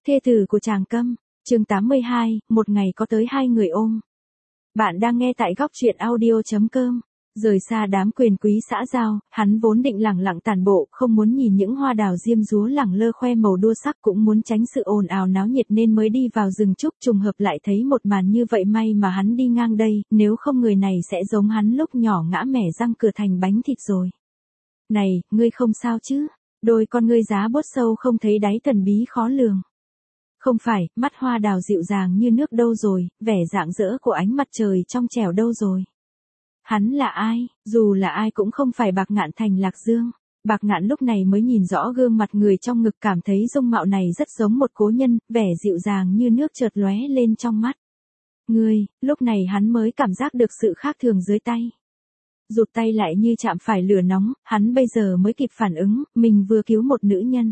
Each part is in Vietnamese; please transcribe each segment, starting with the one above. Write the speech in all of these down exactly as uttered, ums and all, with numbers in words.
Thê tử của Tràng Câm, chương tám mươi hai, một ngày có tới hai người ôm. Bạn đang nghe tại góc truyện audio chấm com. Rời xa đám quyền quý xã giao, hắn vốn định lẳng lặng tản bộ, không muốn nhìn những hoa đào diêm dúa lẳng lơ khoe màu đua sắc, cũng muốn tránh sự ồn ào náo nhiệt nên mới đi vào rừng trúc, trùng hợp lại thấy một màn như vậy, may mà hắn đi ngang đây, nếu không người này sẽ giống hắn lúc nhỏ ngã mẻ răng cửa thành bánh thịt rồi. Này, ngươi không sao chứ? Đôi con ngươi giá bốt sâu không thấy đáy thần bí khó lường. Không phải, mắt hoa đào dịu dàng như nước đâu rồi, vẻ rạng rỡ của ánh mặt trời trong trẻo đâu rồi. Hắn là ai? Dù là ai cũng không phải Bạc Ngạn thành Lạc Dương. Bạc Ngạn lúc này mới nhìn rõ gương mặt người trong ngực, cảm thấy dung mạo này rất giống một cố nhân, vẻ dịu dàng như nước chợt lóe lên trong mắt. Ngươi, lúc này hắn mới cảm giác được sự khác thường dưới tay. Rụt tay lại như chạm phải lửa nóng, hắn bây giờ mới kịp phản ứng, mình vừa cứu một nữ nhân.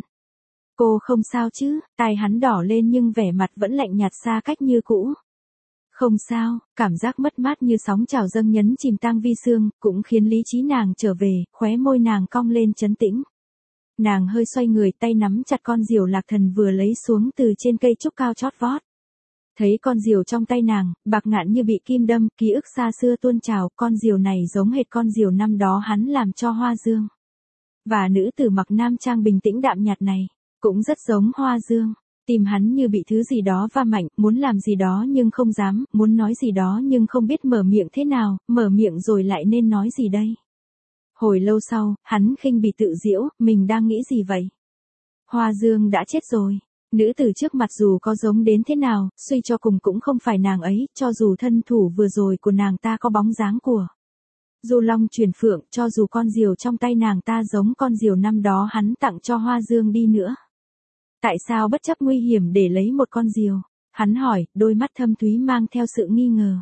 Cô không sao chứ? Tai hắn đỏ lên nhưng vẻ mặt vẫn lạnh nhạt xa cách như cũ. Không sao, cảm giác mất mát như sóng trào dâng nhấn chìm Tang Vi Sương, cũng khiến lý trí nàng trở về, khóe môi nàng cong lên trấn tĩnh. Nàng hơi xoay người, tay nắm chặt con diều Lạc Thần vừa lấy xuống từ trên cây trúc cao chót vót. Thấy con diều trong tay nàng, Bạc Ngạn như bị kim đâm, ký ức xa xưa tuôn trào, con diều này giống hệt con diều năm đó hắn làm cho Hoa Dương. Và nữ tử mặc nam trang bình tĩnh đạm nhạt này, cũng rất giống Hoa Dương. Tim hắn như bị thứ gì đó va mạnh, muốn làm gì đó nhưng không dám, muốn nói gì đó nhưng không biết mở miệng thế nào, mở miệng rồi lại nên nói gì đây. Hồi lâu sau, hắn khinh bỉ tự giễu, mình đang nghĩ gì vậy? Hoa Dương đã chết rồi. Nữ tử trước mặt dù có giống đến thế nào, suy cho cùng cũng không phải nàng ấy, cho dù thân thủ vừa rồi của nàng ta có bóng dáng của Du Long truyền phượng, cho dù con diều trong tay nàng ta giống con diều năm đó hắn tặng cho Hoa Dương đi nữa. Tại sao bất chấp nguy hiểm để lấy một con diều? Hắn hỏi, đôi mắt thâm thúy mang theo sự nghi ngờ.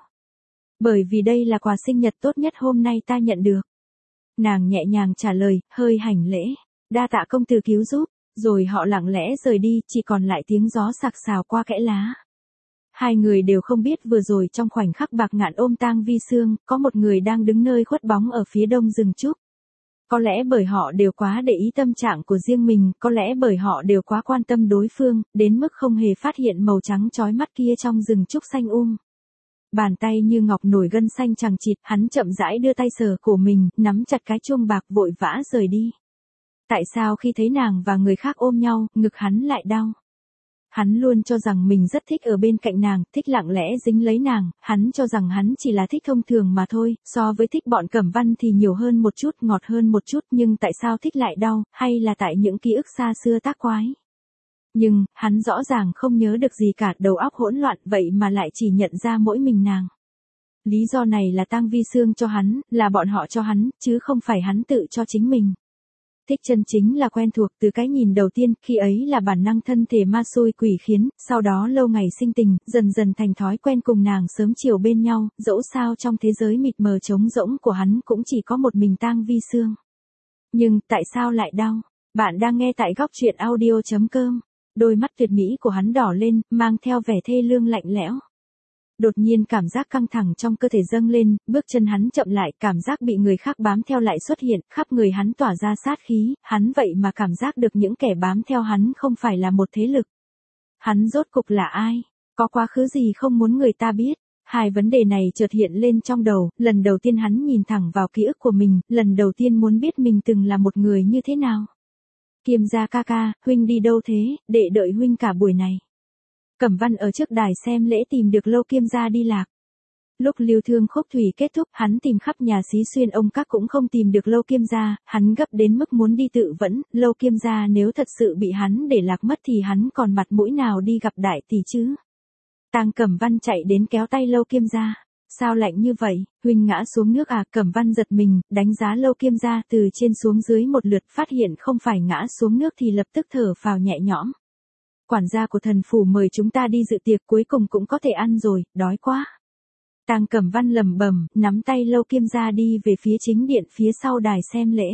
Bởi vì đây là quà sinh nhật tốt nhất hôm nay ta nhận được. Nàng nhẹ nhàng trả lời, hơi hành lễ. Đa tạ công tử cứu giúp. Rồi họ lặng lẽ rời đi, chỉ còn lại tiếng gió sạc sào qua kẽ lá. Hai người đều không biết vừa rồi trong khoảnh khắc Bạc Ngạn ôm Tang Vi Sương, có một người đang đứng nơi khuất bóng ở phía đông rừng trúc. Có lẽ bởi họ đều quá để ý tâm trạng của riêng mình, có lẽ bởi họ đều quá quan tâm đối phương, đến mức không hề phát hiện màu trắng chói mắt kia trong rừng trúc xanh um. Bàn tay như ngọc nổi gân xanh chằng chịt, hắn chậm rãi đưa tay sờ cổ mình, nắm chặt cái chuông bạc vội vã rời đi. Tại sao khi thấy nàng và người khác ôm nhau, ngực hắn lại đau? Hắn luôn cho rằng mình rất thích ở bên cạnh nàng, thích lặng lẽ dính lấy nàng, hắn cho rằng hắn chỉ là thích thông thường mà thôi, so với thích bọn Cẩm Văn thì nhiều hơn một chút, ngọt hơn một chút, nhưng tại sao thích lại đau, hay là tại những ký ức xa xưa tác quái? Nhưng, hắn rõ ràng không nhớ được gì cả, đầu óc hỗn loạn, vậy mà lại chỉ nhận ra mỗi mình nàng. Lý do này là Tang Vi Sương cho hắn, là bọn họ cho hắn, chứ không phải hắn tự cho chính mình. Thích chân chính là quen thuộc, từ cái nhìn đầu tiên, khi ấy là bản năng thân thể ma xui quỷ khiến, sau đó lâu ngày sinh tình, dần dần thành thói quen cùng nàng sớm chiều bên nhau, dẫu sao trong thế giới mịt mờ trống rỗng của hắn cũng chỉ có một mình Tang Vi Sương. Nhưng, tại sao lại đau? Bạn đang nghe tại góc truyện audio chấm com. Đôi mắt tuyệt mỹ của hắn đỏ lên, mang theo vẻ thê lương lạnh lẽo. Đột nhiên cảm giác căng thẳng trong cơ thể dâng lên, bước chân hắn chậm lại, cảm giác bị người khác bám theo lại xuất hiện, khắp người hắn tỏa ra sát khí, hắn vậy mà cảm giác được những kẻ bám theo hắn không phải là một thế lực. Hắn rốt cục là ai? Có quá khứ gì không muốn người ta biết? Hai vấn đề này chợt hiện lên trong đầu, lần đầu tiên hắn nhìn thẳng vào ký ức của mình, lần đầu tiên muốn biết mình từng là một người như thế nào. Kiêm gia ca ca, huynh đi đâu thế, để đợi huynh cả buổi này. Cẩm Văn ở trước đài xem lễ tìm được Lâu Kiêm gia đi lạc. Lúc Lưu Thương Khúc Thủy kết thúc, hắn tìm khắp nhà xí xuyên ông các cũng không tìm được Lâu Kiêm gia, hắn gấp đến mức muốn đi tự vẫn, Lâu Kiêm gia nếu thật sự bị hắn để lạc mất thì hắn còn mặt mũi nào đi gặp đại tỷ chứ. Tang Cẩm Văn chạy đến kéo tay Lâu Kiêm gia. Sao lạnh như vậy, huynh ngã xuống nước à? Cẩm Văn giật mình, đánh giá Lâu Kiêm gia từ trên xuống dưới một lượt, phát hiện không phải ngã xuống nước thì lập tức thở phào nhẹ nhõm. Quản gia của thần phủ mời chúng ta đi dự tiệc, cuối cùng cũng có thể ăn rồi, đói quá. Tang Cẩm Văn lẩm bẩm, nắm tay Lâu Kiêm gia đi về phía chính điện phía sau đài xem lễ.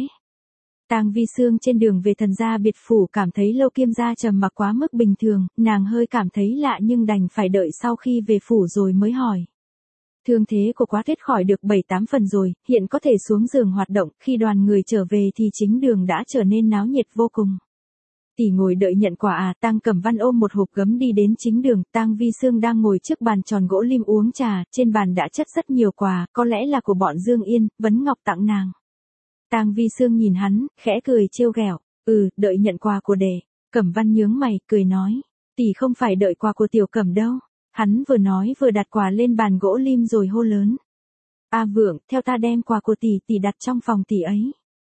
Tang Vi Sương trên đường về Thần gia biệt phủ cảm thấy Lâu Kiêm gia trầm mặc quá mức bình thường, nàng hơi cảm thấy lạ nhưng đành phải đợi sau khi về phủ rồi mới hỏi. Thương thế của Quá Tuyết khỏi được bảy tám phần rồi, hiện có thể xuống giường hoạt động, khi đoàn người trở về thì chính đường đã trở nên náo nhiệt vô cùng. Tỷ ngồi đợi nhận quà à? Tang Cẩm Văn ôm một hộp gấm đi đến chính đường, Tang Vi Sương đang ngồi trước bàn tròn gỗ lim uống trà, trên bàn đã chất rất nhiều quà, có lẽ là của bọn Dương Yên, Vấn Ngọc tặng nàng. Tang Vi Sương nhìn hắn, khẽ cười trêu ghẹo, "Ừ, đợi nhận quà của đệ." Cẩm Văn nhướng mày, cười nói, "Tỷ không phải đợi quà của Tiểu Cẩm đâu." Hắn vừa nói vừa đặt quà lên bàn gỗ lim rồi hô lớn, "A Vượng, theo ta đem quà của tỷ tỷ đặt trong phòng tỷ ấy."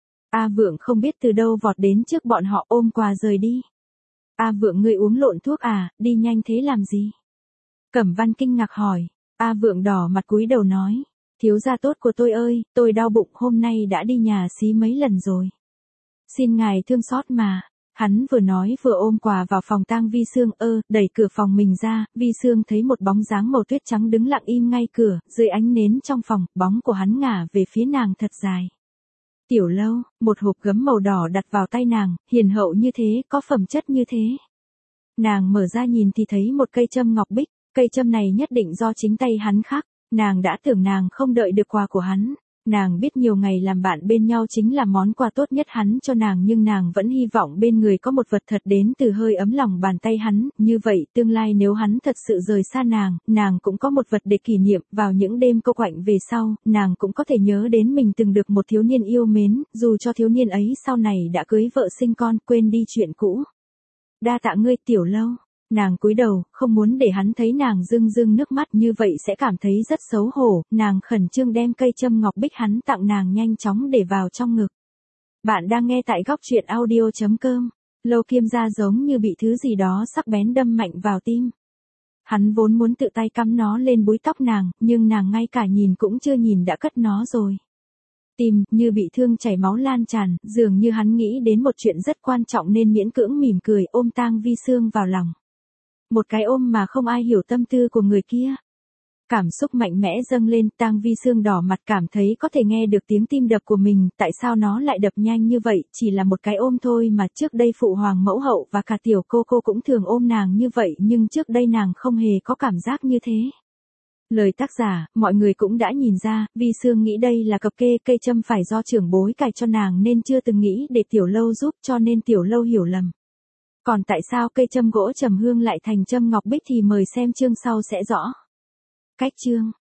A Vượng không biết từ đâu vọt đến trước bọn họ ôm quà rời đi. "A Vượng ngươi uống lộn thuốc à, đi nhanh thế làm gì?" Cẩm Văn kinh ngạc hỏi. A Vượng đỏ mặt cúi đầu nói, "Thiếu gia tốt của tôi ơi, tôi đau bụng hôm nay đã đi nhà xí mấy lần rồi. Xin ngài thương xót mà." Hắn vừa nói vừa ôm quà vào phòng Tang Vi Sương. Ơ, đẩy cửa phòng mình ra, Vi Sương thấy một bóng dáng màu tuyết trắng đứng lặng im ngay cửa, dưới ánh nến trong phòng, bóng của hắn ngả về phía nàng thật dài. Tiểu Lâu, một hộp gấm màu đỏ đặt vào tay nàng, hiền hậu như thế, có phẩm chất như thế. Nàng mở ra nhìn thì thấy một cây châm ngọc bích, cây châm này nhất định do chính tay hắn khắc, nàng đã tưởng nàng không đợi được quà của hắn. Nàng biết nhiều ngày làm bạn bên nhau chính là món quà tốt nhất hắn cho nàng, nhưng nàng vẫn hy vọng bên người có một vật thật đến từ hơi ấm lòng bàn tay hắn, như vậy tương lai nếu hắn thật sự rời xa nàng, nàng cũng có một vật để kỷ niệm, vào những đêm cô quạnh về sau, nàng cũng có thể nhớ đến mình từng được một thiếu niên yêu mến, dù cho thiếu niên ấy sau này đã cưới vợ sinh con, quên đi chuyện cũ. "Đa tạ ngươi Tiểu Lâu." Nàng cúi đầu, không muốn để hắn thấy nàng rưng rưng nước mắt, như vậy sẽ cảm thấy rất xấu hổ, nàng khẩn trương đem cây châm ngọc bích hắn tặng nàng nhanh chóng để vào trong ngực. Bạn đang nghe tại góc truyện audio chấm com. Lâu Kiêm Gia giống như bị thứ gì đó sắc bén đâm mạnh vào tim. Hắn vốn muốn tự tay cắm nó lên búi tóc nàng, nhưng nàng ngay cả nhìn cũng chưa nhìn đã cất nó rồi. Tim như bị thương chảy máu lan tràn, dường như hắn nghĩ đến một chuyện rất quan trọng nên miễn cưỡng mỉm cười ôm Tang Vi Sương vào lòng. Một cái ôm mà không ai hiểu tâm tư của người kia. Cảm xúc mạnh mẽ dâng lên, Tang Vi Sương đỏ mặt cảm thấy có thể nghe được tiếng tim đập của mình, tại sao nó lại đập nhanh như vậy, chỉ là một cái ôm thôi mà, trước đây phụ hoàng mẫu hậu và cả tiểu cô cô cũng thường ôm nàng như vậy, nhưng trước đây nàng không hề có cảm giác như thế. Lời tác giả, mọi người cũng đã nhìn ra, Vi Sương nghĩ đây là cặp kê, cây châm phải do trưởng bối cài cho nàng nên chưa từng nghĩ để Tiểu Lâu giúp, cho nên Tiểu Lâu hiểu lầm. Còn tại sao cây châm gỗ trầm hương lại thành châm ngọc bích thì mời xem chương sau sẽ rõ. Cách chương